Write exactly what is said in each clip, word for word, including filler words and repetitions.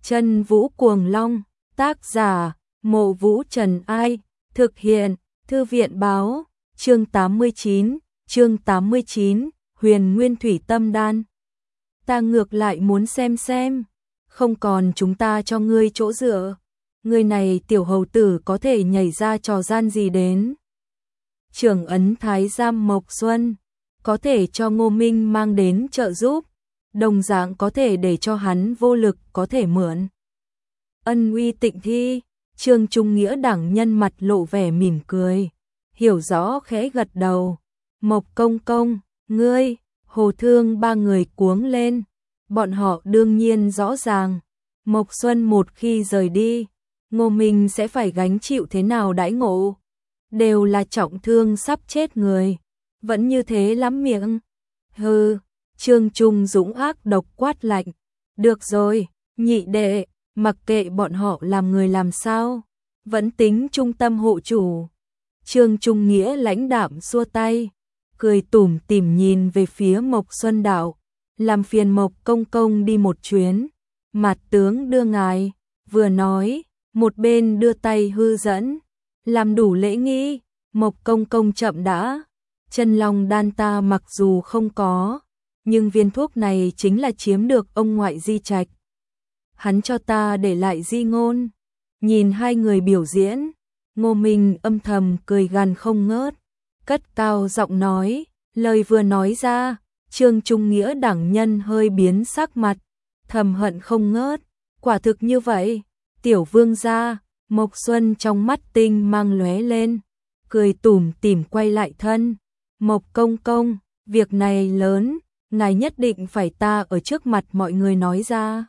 Chân Vũ Cuồng Long, tác giả, Mộ Vũ Trần Ai, thực hiện, Thư viện báo, chương tám mươi chín, chương tám mươi chín, Huyền Nguyên Thủy Tâm Đan. Ta ngược lại muốn xem xem, không còn chúng ta cho ngươi chỗ dựa, ngươi này tiểu hầu tử có thể nhảy ra trò gian gì đến. Trưởng ấn Thái Giám Mộc Xuân, có thể cho Ngô Minh mang đến trợ giúp, đồng dạng có thể để cho hắn vô lực có thể mượn. Ân uy tịnh thi, Trương Trung Nghĩa đẳng nhân mặt lộ vẻ mỉm cười, hiểu rõ khẽ gật đầu. Mộc công công, ngươi, Hồ Thương ba người cuống lên, bọn họ đương nhiên rõ ràng, Mộc Xuân một khi rời đi, Ngô Minh sẽ phải gánh chịu thế nào đãi ngộ, đều là trọng thương sắp chết người, vẫn như thế lắm miệng. Hừ, Trương Trung Dũng ác độc quát lạnh, được rồi, nhị đệ, mặc kệ bọn họ làm người làm sao, vẫn tính trung tâm hộ chủ. Trương Trung Nghĩa lãnh đạm xua tay, cười tủm tỉm nhìn về phía Mộc Xuân đạo, làm phiền Mộc công công đi một chuyến, Mạt tướng đưa ngài, vừa nói, một bên đưa tay hư dẫn, làm đủ lễ nghi. Mộc công công chậm đã, chân long đan ta mặc dù không có, nhưng viên thuốc này chính là chiếm được ông ngoại di trạch, hắn cho ta để lại di ngôn. Nhìn hai người biểu diễn, Ngô Minh âm thầm cười gằn không ngớt, cất cao giọng nói, lời vừa nói ra, Trương Trung Nghĩa đẳng nhân hơi biến sắc mặt, thầm hận không ngớt, quả thực như vậy. Tiểu vương gia, Mộc Xuân trong mắt tinh mang lóe lên, cười tủm tỉm quay lại thân, Mộc công công, việc này lớn, ngài nhất định phải ta ở trước mặt mọi người nói ra.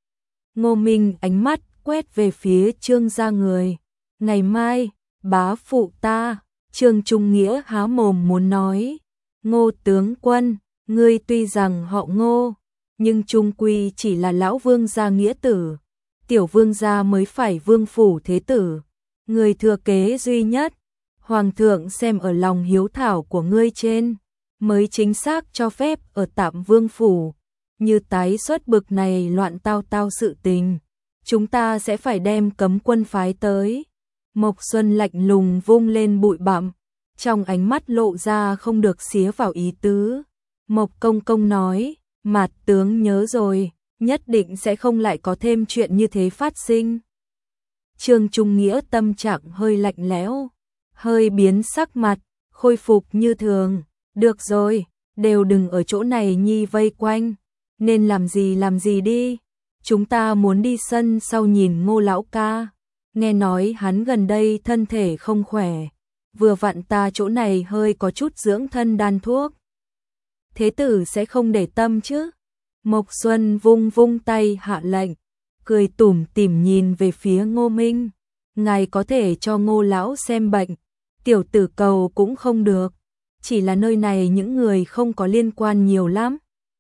Ngô Minh ánh mắt quét về phía Trương gia người, ngày mai, bá phụ ta. Trương Trung Nghĩa há mồm muốn nói, Ngô tướng quân, ngươi tuy rằng họ Ngô, nhưng trung quy chỉ là lão vương gia nghĩa tử, tiểu vương gia mới phải vương phủ thế tử, người thừa kế duy nhất, hoàng thượng xem ở lòng hiếu thảo của ngươi trên, mới chính xác cho phép ở tạm vương phủ, như tái xuất bực này loạn tao tao sự tình, chúng ta sẽ phải đem cấm quân phái tới. Mộc Xuân lạnh lùng vung lên bụi bặm, trong ánh mắt lộ ra không được xía vào ý tứ. Mộc công công nói, Mạt tướng nhớ rồi, nhất định sẽ không lại có thêm chuyện như thế phát sinh. Trương Trung Nghĩa tâm trạng hơi lạnh lẽo, hơi biến sắc mặt, khôi phục như thường. Được rồi, đều đừng ở chỗ này nhi vây quanh, nên làm gì làm gì đi. Chúng ta muốn đi sân sau nhìn Ngô lão ca, nghe nói hắn gần đây thân thể không khỏe, vừa vặn ta chỗ này hơi có chút dưỡng thân đan thuốc. Thế tử sẽ không để tâm chứ? Mộc Xuân vung vung tay hạ lệnh, cười tủm tỉm nhìn về phía Ngô Minh, ngài có thể cho Ngô lão xem bệnh, tiểu tử cầu cũng không được, chỉ là nơi này những người không có liên quan nhiều lắm.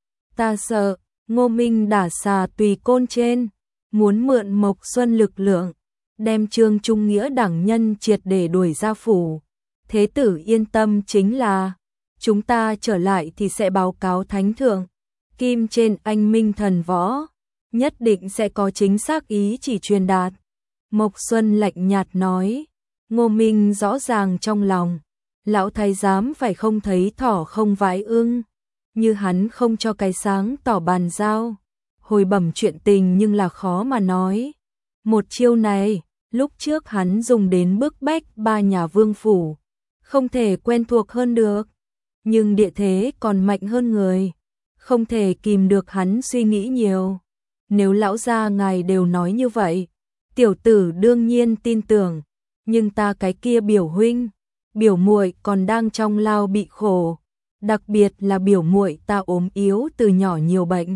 Ta sợ, Ngô Minh đả xà tùy côn trên, muốn mượn Mộc Xuân lực lượng, đem Trương Trung Nghĩa đẳng nhân triệt để đuổi ra phủ. Thế tử yên tâm, chính là chúng ta trở lại thì sẽ báo cáo thánh thượng, kim trên anh minh thần võ, nhất định sẽ có chính xác ý chỉ truyền đạt. Mộc Xuân lạnh nhạt nói, Ngô Minh rõ ràng trong lòng, lão thái giám phải không thấy thỏ không vãi ưng, như hắn không cho cái sáng tỏ bàn giao, hồi bẩm chuyện tình nhưng là khó mà nói. Một chiêu này, lúc trước hắn dùng đến bức bách ba nhà vương phủ, không thể quen thuộc hơn được, nhưng địa thế còn mạnh hơn người, không thể kìm được hắn suy nghĩ nhiều. Nếu lão gia ngài đều nói như vậy, tiểu tử đương nhiên tin tưởng, nhưng ta cái kia biểu huynh, biểu muội còn đang trong lao bị khổ, đặc biệt là biểu muội ta ốm yếu từ nhỏ nhiều bệnh.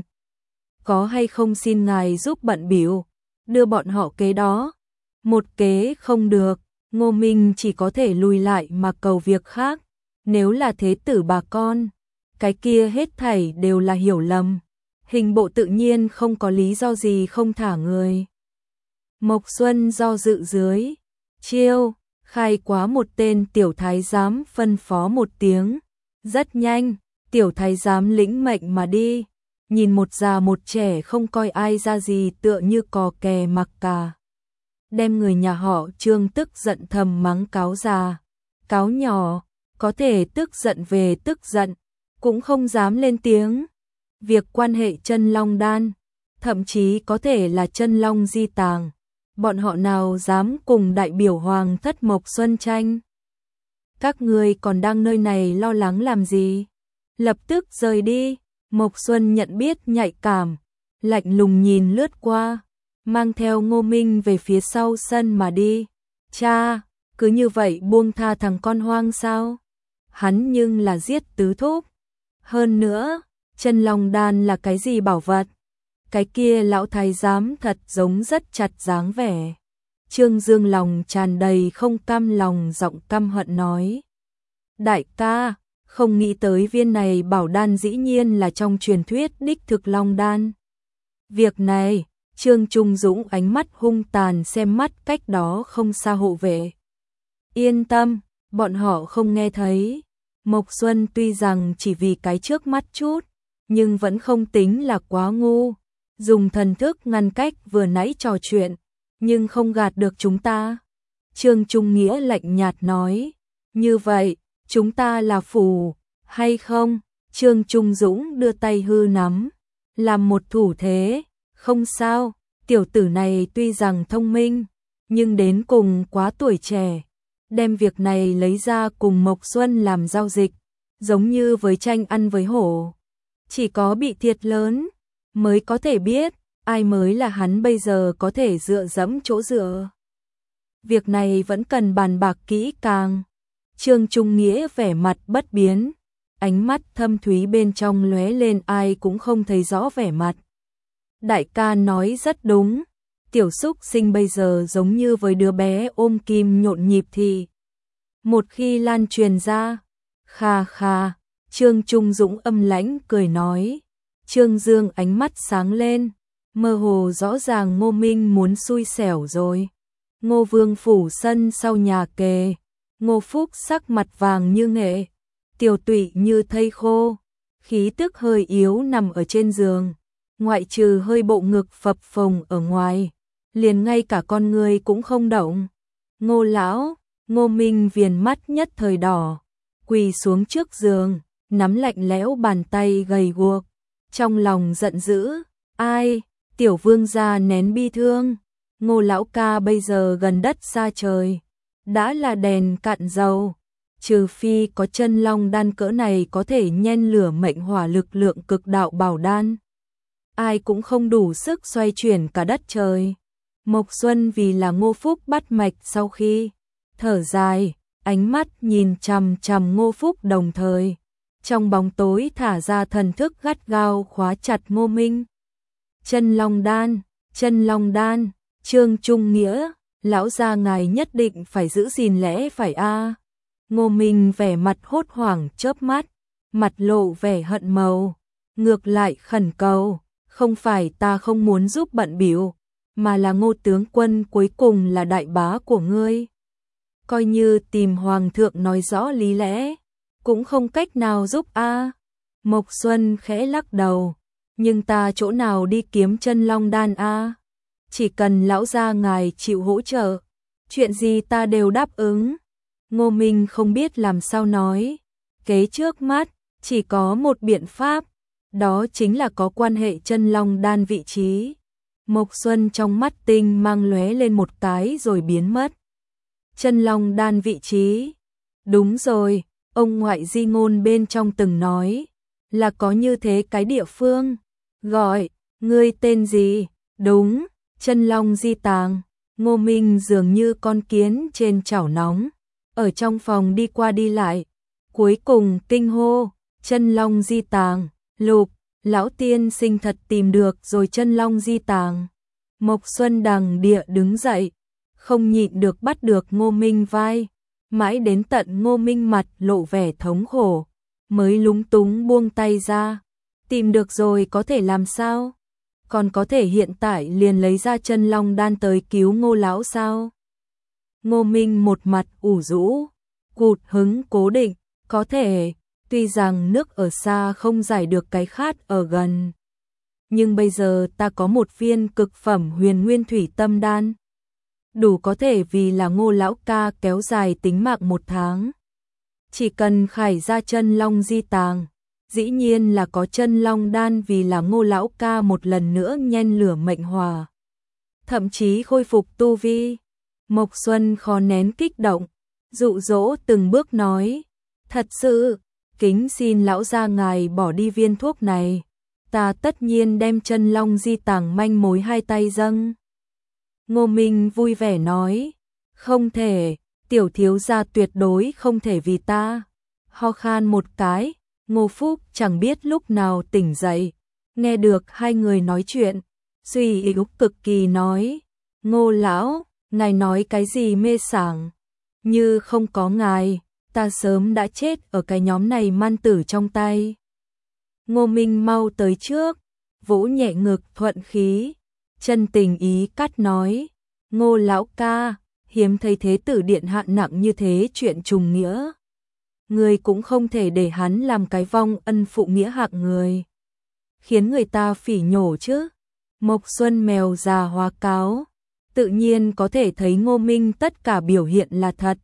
Có hay không xin ngài giúp bận bịu, đưa bọn họ kế đó. Một kế không được, Ngô Minh chỉ có thể lùi lại mà cầu việc khác. Nếu là thế tử bà con, cái kia hết thảy đều là hiểu lầm. Hình bộ tự nhiên không có lý do gì không thả người. Mộc Xuân do dự dưới, chiêu, khai quá một tên tiểu thái giám phân phó một tiếng. Rất nhanh, tiểu thái giám lĩnh mệnh mà đi. nhìn một già một trẻ không coi ai ra gì, tựa như cò kè mặc cả. Đem người nhà họ Trương tức giận thầm mắng cáo già, cáo nhỏ, có thể tức giận về tức giận, cũng không dám lên tiếng. Việc quan hệ chân long đan, thậm chí có thể là chân long di tàng, bọn họ nào dám cùng đại biểu Hoàng thất Mộc Xuân tranh. Các người còn đang nơi này lo lắng làm gì? Lập tức rời đi. Mộc Xuân nhận biết nhạy cảm, lạnh lùng nhìn lướt qua, mang theo Ngô Minh về phía sau sân mà đi. Cha, cứ như vậy buông tha thằng con hoang sao? Hắn nhưng là giết tứ thúc. Hơn nữa, chân long đan là cái gì bảo vật? Cái kia lão thái giám thật giống rất chặt dáng vẻ. Trương Dương lòng tràn đầy không cam lòng, giọng căm hận nói. Đại ca, không nghĩ tới viên này bảo đan dĩ nhiên là trong truyền thuyết đích thực long đan. Việc này, Trương Trung Dũng ánh mắt hung tàn xem mắt cách đó không xa hộ vệ. Yên tâm, bọn họ không nghe thấy. Mộc Xuân tuy rằng chỉ vì cái trước mắt chút, nhưng vẫn không tính là quá ngu. Dùng thần thức ngăn cách vừa nãy trò chuyện, nhưng không gạt được chúng ta. Trương Trung Nghĩa lạnh nhạt nói, như vậy, chúng ta là phù, hay không? Trương Trung Dũng đưa tay hư nắm, làm một thủ thế, không sao, tiểu tử này tuy rằng thông minh, nhưng đến cùng quá tuổi trẻ. Đem việc này lấy ra cùng Mộc Xuân làm giao dịch, giống như với tranh ăn với hổ. Chỉ có bị thiệt lớn, mới có thể biết, ai mới là hắn bây giờ có thể dựa dẫm chỗ dựa. Việc này vẫn cần bàn bạc kỹ càng. Trương Trung Nghĩa vẻ mặt bất biến, ánh mắt thâm thúy bên trong lóe lên, ai cũng không thấy rõ vẻ mặt. Đại ca nói rất đúng, tiểu xúc sinh bây giờ giống như với đứa bé ôm kim nhộn nhịp thì. Một khi lan truyền ra, kha kha, Trương Trung Dũng âm lãnh cười nói. Trương Dương ánh mắt sáng lên, mơ hồ rõ ràng Ngô Minh muốn xui xẻo rồi. Ngô Vương phủ sân sau nhà kề, Ngô Phúc sắc mặt vàng như nghệ, tiểu tụy như thây khô, khí tức hơi yếu nằm ở trên giường, ngoại trừ hơi bộ ngực phập phồng ở ngoài, liền ngay cả con người cũng không động. Ngô lão, Ngô Minh viền mắt nhất thời đỏ, quỳ xuống trước giường, nắm lạnh lẽo bàn tay gầy guộc, trong lòng giận dữ, ai, tiểu vương gia nén bi thương, Ngô lão ca bây giờ gần đất xa trời, đã là đèn cạn dầu, trừ phi có chân long đan cỡ này có thể nhen lửa mệnh hỏa lực lượng cực đạo bảo đan, ai cũng không đủ sức xoay chuyển cả đất trời. Mộc Xuân vì là Ngô Phúc bắt mạch, sau khi thở dài, ánh mắt nhìn chằm chằm Ngô Phúc, đồng thời trong bóng tối thả ra thần thức gắt gao khóa chặt Ngô Minh. Chân long đan, chân long đan, Trương Trung Nghĩa, lão gia ngài nhất định phải giữ gìn lẽ phải a. Ngô Minh vẻ mặt hốt hoảng chớp mắt, mặt lộ vẻ hận màu, ngược lại khẩn cầu, không phải ta không muốn giúp bận bịu, mà là Ngô tướng quân cuối cùng là đại bá của ngươi. Coi như tìm hoàng thượng nói rõ lý lẽ, cũng không cách nào giúp a. Mộc Xuân khẽ lắc đầu, nhưng ta chỗ nào đi kiếm chân long đan a? Chỉ cần lão gia ngài chịu hỗ trợ, chuyện gì ta đều đáp ứng. Ngô Minh không biết làm sao nói, kế trước mắt chỉ có một biện pháp, đó chính là có quan hệ chân long đan vị trí. Mộc Xuân trong mắt tinh mang lóe lên một cái rồi biến mất. Chân long đan vị trí? Đúng rồi, ông ngoại di ngôn bên trong từng nói là có như thế cái địa phương. Gọi, ngươi tên gì? Đúng, chân long di tàng. Ngô Minh dường như con kiến trên chảo nóng, ở trong phòng đi qua đi lại, cuối cùng kinh hô, chân long di tàng, Lục, lão tiên sinh thật tìm được rồi chân long di tàng. Mộc Xuân đằng địa đứng dậy, không nhịn được bắt được Ngô Minh vai, mãi đến tận Ngô Minh mặt lộ vẻ thống khổ, mới lúng túng buông tay ra. Tìm được rồi có thể làm sao? Còn có thể hiện tại liền lấy ra chân long đan tới cứu Ngô lão sao? Ngô Minh một mặt ủ rũ, cụt hứng cố định, có thể, tuy rằng nước ở xa không giải được cái khát ở gần, nhưng bây giờ ta có một viên cực phẩm huyền nguyên thủy tâm đan. Đủ có thể vì là Ngô lão ca kéo dài tính mạng một tháng. Chỉ cần khải ra chân long di tàng, dĩ nhiên là có chân long đan vì là Ngô lão ca một lần nữa nhen lửa mệnh hòa. Thậm chí khôi phục tu vi. Mộc Xuân khó nén kích động, dụ dỗ từng bước nói, thật sự, kính xin lão gia ngài bỏ đi viên thuốc này, ta tất nhiên đem chân long di tàng manh mối hai tay dâng. Ngô Minh vui vẻ nói, không thể, tiểu thiếu gia tuyệt đối không thể vì ta. Ho khan một cái, Ngô Phúc chẳng biết lúc nào tỉnh dậy, nghe được hai người nói chuyện, suy yếu cực kỳ nói, Ngô lão, ngài nói cái gì mê sảng, như không có ngài, ta sớm đã chết ở cái nhóm này man tử trong tay. Ngô Minh mau tới trước, vỗ nhẹ ngực thuận khí, chân tình ý cắt nói, Ngô lão ca, hiếm thấy thế tử điện hạ nặng như thế chuyện trùng nghĩa. Người cũng không thể để hắn làm cái vong ân phụ nghĩa hạng người, khiến người ta phỉ nhổ chứ. Mộc Xuân mèo già hóa cáo, tự nhiên có thể thấy Ngô Minh tất cả biểu hiện là thật.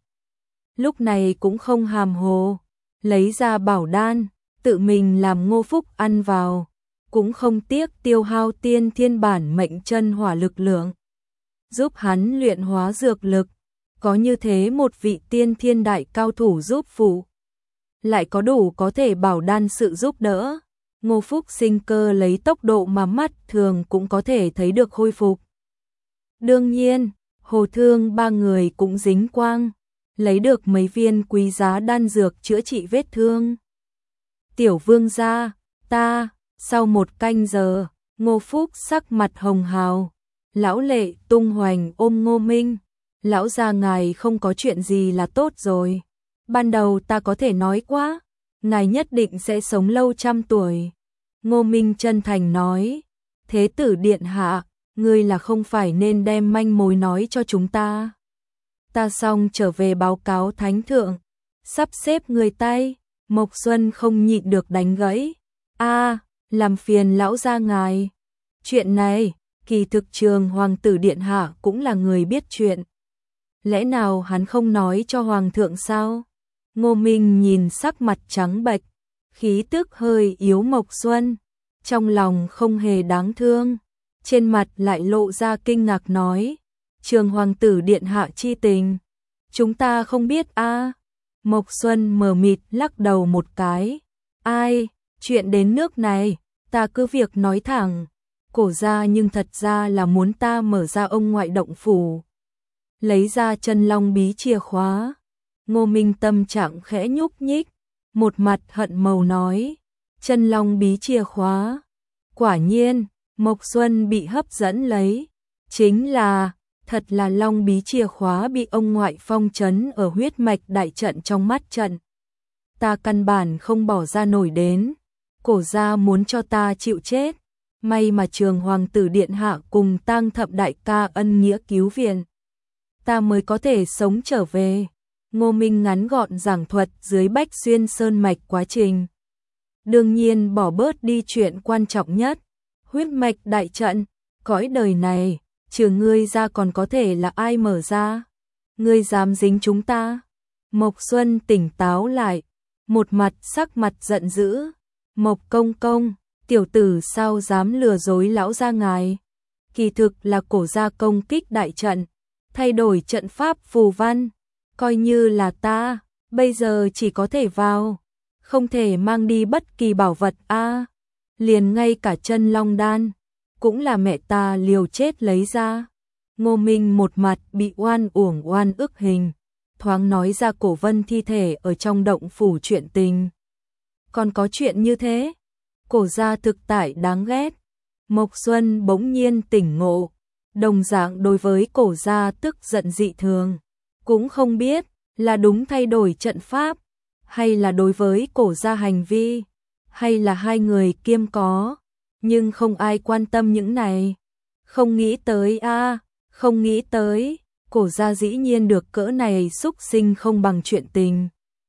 Lúc này cũng không hàm hồ, lấy ra bảo đan, tự mình làm Ngô Phúc ăn vào, cũng không tiếc tiêu hao tiên thiên bản mệnh chân hỏa lực lượng, giúp hắn luyện hóa dược lực. Có như thế một vị tiên thiên đại cao thủ giúp phụ, lại có đủ có thể bảo đan sự giúp đỡ, Ngô Phúc sinh cơ lấy tốc độ mà mắt thường cũng có thể thấy được khôi phục. Đương nhiên, Hồ Thương ba người cũng dính quang, lấy được mấy viên quý giá đan dược chữa trị vết thương. Tiểu vương gia, ta, sau một canh giờ, Ngô Phúc sắc mặt hồng hào, lão lệ tung hoành ôm Ngô Minh, lão gia ngài không có chuyện gì là tốt rồi. Ban đầu ta có thể nói quá, ngài nhất định sẽ sống lâu trăm tuổi. Ngô Minh chân thành nói, thế tử điện hạ, ngươi là không phải nên đem manh mối nói cho chúng ta. Ta xong trở về báo cáo thánh thượng, sắp xếp người tay. Mộc Xuân không nhịn được đánh gãy, a, làm phiền lão gia ngài. Chuyện này, kỳ thực Trường hoàng tử điện hạ cũng là người biết chuyện. Lẽ nào hắn không nói cho hoàng thượng sao? Ngô Minh nhìn sắc mặt trắng bệch, khí tức hơi yếu Mộc Xuân, trong lòng không hề đáng thương, trên mặt lại lộ ra kinh ngạc nói, Trường hoàng tử điện hạ chi tình, chúng ta không biết a. À. Mộc Xuân mờ mịt lắc đầu một cái, ai, chuyện đến nước này, ta cứ việc nói thẳng, cổ ra nhưng thật ra là muốn ta mở ra ông ngoại động phủ, lấy ra chân long bí chìa khóa. Ngô Minh tâm trạng khẽ nhúc nhích, một mặt hận màu nói, chân long bí chìa khóa. Quả nhiên, Mộc Xuân bị hấp dẫn lấy, chính là, thật là long bí chìa khóa bị ông ngoại phong trấn ở huyết mạch đại trận trong mắt trận. Ta căn bản không bỏ ra nổi đến, cổ gia muốn cho ta chịu chết, may mà Trường hoàng tử điện hạ cùng Tang Thậm đại ca ân nghĩa cứu viện, ta mới có thể sống trở về. Ngô Minh ngắn gọn giảng thuật dưới Bách Xuyên Sơn mạch quá trình. Đương nhiên bỏ bớt đi chuyện quan trọng nhất, huyết mạch đại trận, cõi đời này, trừ ngươi ra còn có thể là ai mở ra? Ngươi dám dính chúng ta? Mộc Xuân tỉnh táo lại, một mặt sắc mặt giận dữ, Mộc công công, tiểu tử sao dám lừa dối lão gia ngài? Kỳ thực là cổ gia công kích đại trận, thay đổi trận pháp phù văn. Coi như là ta, bây giờ chỉ có thể vào, không thể mang đi bất kỳ bảo vật a. À, liền ngay cả chân long đan, cũng là mẹ ta liều chết lấy ra. Ngô Minh một mặt bị oan uổng oan ức hình, thoáng nói ra cổ vân thi thể ở trong động phủ chuyện tình. Còn có chuyện như thế, cổ gia thực tại đáng ghét. Mộc Xuân bỗng nhiên tỉnh ngộ, đồng dạng đối với cổ gia tức giận dị thường. Cũng không biết là đúng thay đổi trận pháp, hay là đối với cổ gia hành vi, hay là hai người kiêm có, nhưng không ai quan tâm những này. Không nghĩ tới a, à, không nghĩ tới, cổ gia dĩ nhiên được cỡ này xúc sinh không bằng chuyện tình.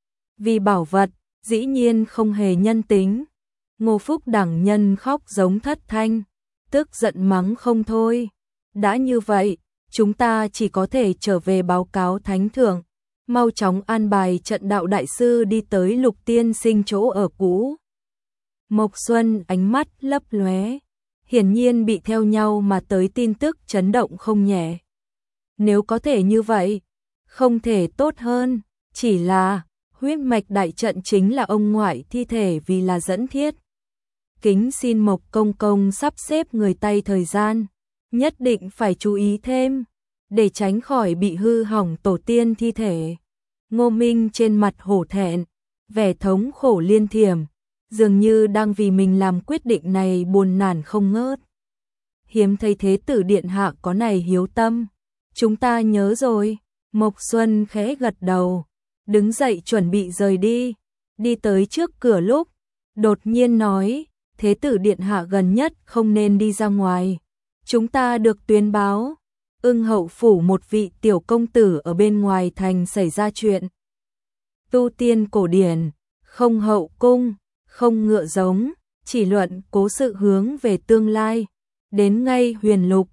Vì bảo vật, dĩ nhiên không hề nhân tính. Ngô Phúc đẳng nhân khóc giống thất thanh, tức giận mắng không thôi. Đã như vậy, chúng ta chỉ có thể trở về báo cáo thánh thượng, mau chóng an bài trận đạo đại sư đi tới Lục tiên sinh chỗ ở cũ. Mộc Xuân ánh mắt lấp lóe, hiển nhiên bị theo nhau mà tới tin tức chấn động không nhẹ. Nếu có thể như vậy, không thể tốt hơn, chỉ là huyết mạch đại trận chính là ông ngoại thi thể vì là dẫn thiết. Kính xin Mộc công công sắp xếp người tay thời gian, nhất định phải chú ý thêm, để tránh khỏi bị hư hỏng tổ tiên thi thể. Ngô Minh trên mặt hổ thẹn, vẻ thống khổ liên thiểm, dường như đang vì mình làm quyết định này buồn nản không ngớt. Hiếm thấy thế tử điện hạ có này hiếu tâm, chúng ta nhớ rồi. Mộc Xuân khẽ gật đầu, đứng dậy chuẩn bị rời đi, đi tới trước cửa lúc, đột nhiên nói, thế tử điện hạ gần nhất không nên đi ra ngoài. Chúng ta được tuyên báo, Ưng hậu phủ một vị tiểu công tử ở bên ngoài thành xảy ra chuyện. Tu tiên cổ điển, không hậu cung, không ngựa giống, chỉ luận cố sự hướng về tương lai. Đến ngay huyền lục,